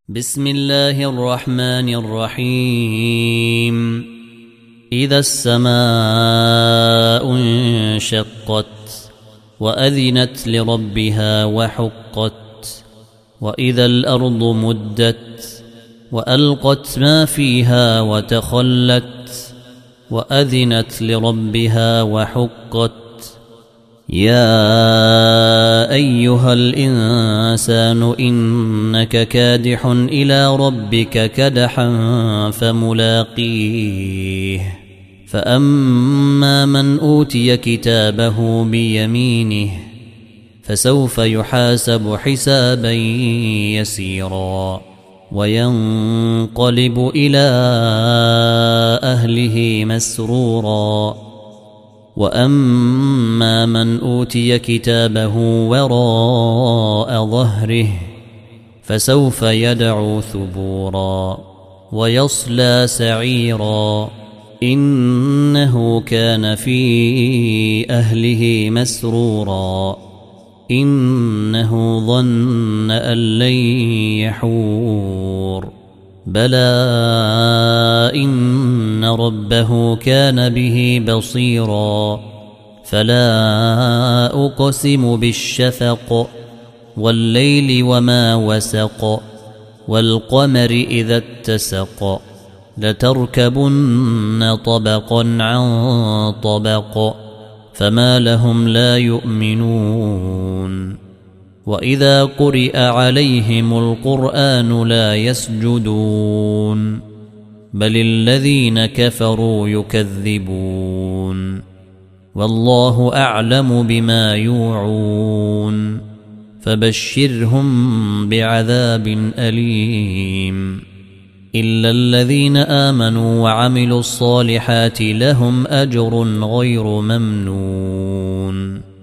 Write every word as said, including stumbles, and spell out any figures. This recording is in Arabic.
بسم الله الرحمن الرحيم. إذا السماء انشقت وأذنت لربها وحقت وإذا الأرض مدت وألقت ما فيها وتخلت وأذنت لربها وحقت. يا أيها الإنسان إنك كادح إلى ربك كدحا فملاقيه. فأما من أوتي كتابه بيمينه فسوف يحاسب حسابا يسيرا وينقلب إلى أهله مسرورا. وأما من أوتي كتابه وراء ظهره فسوف يدعو ثبورا ويصلى سعيرا إنه كان في أهله مسرورا إنه ظن أن لن يحور بلى إن ربه كان به بصيرا. فلا أقسم بالشفق والليل وما وسق والقمر إذا اتسق لتركبن طبقا عن طبق فما لهم لا يؤمنون. وإذا قرئ عليهم القرآن لا يسجدون بل الذين كفروا يكذبون والله أعلم بما يوعون فبشرهم بعذاب أليم. إلا الذين آمنوا وعملوا الصالحات لهم أجر غير ممنون.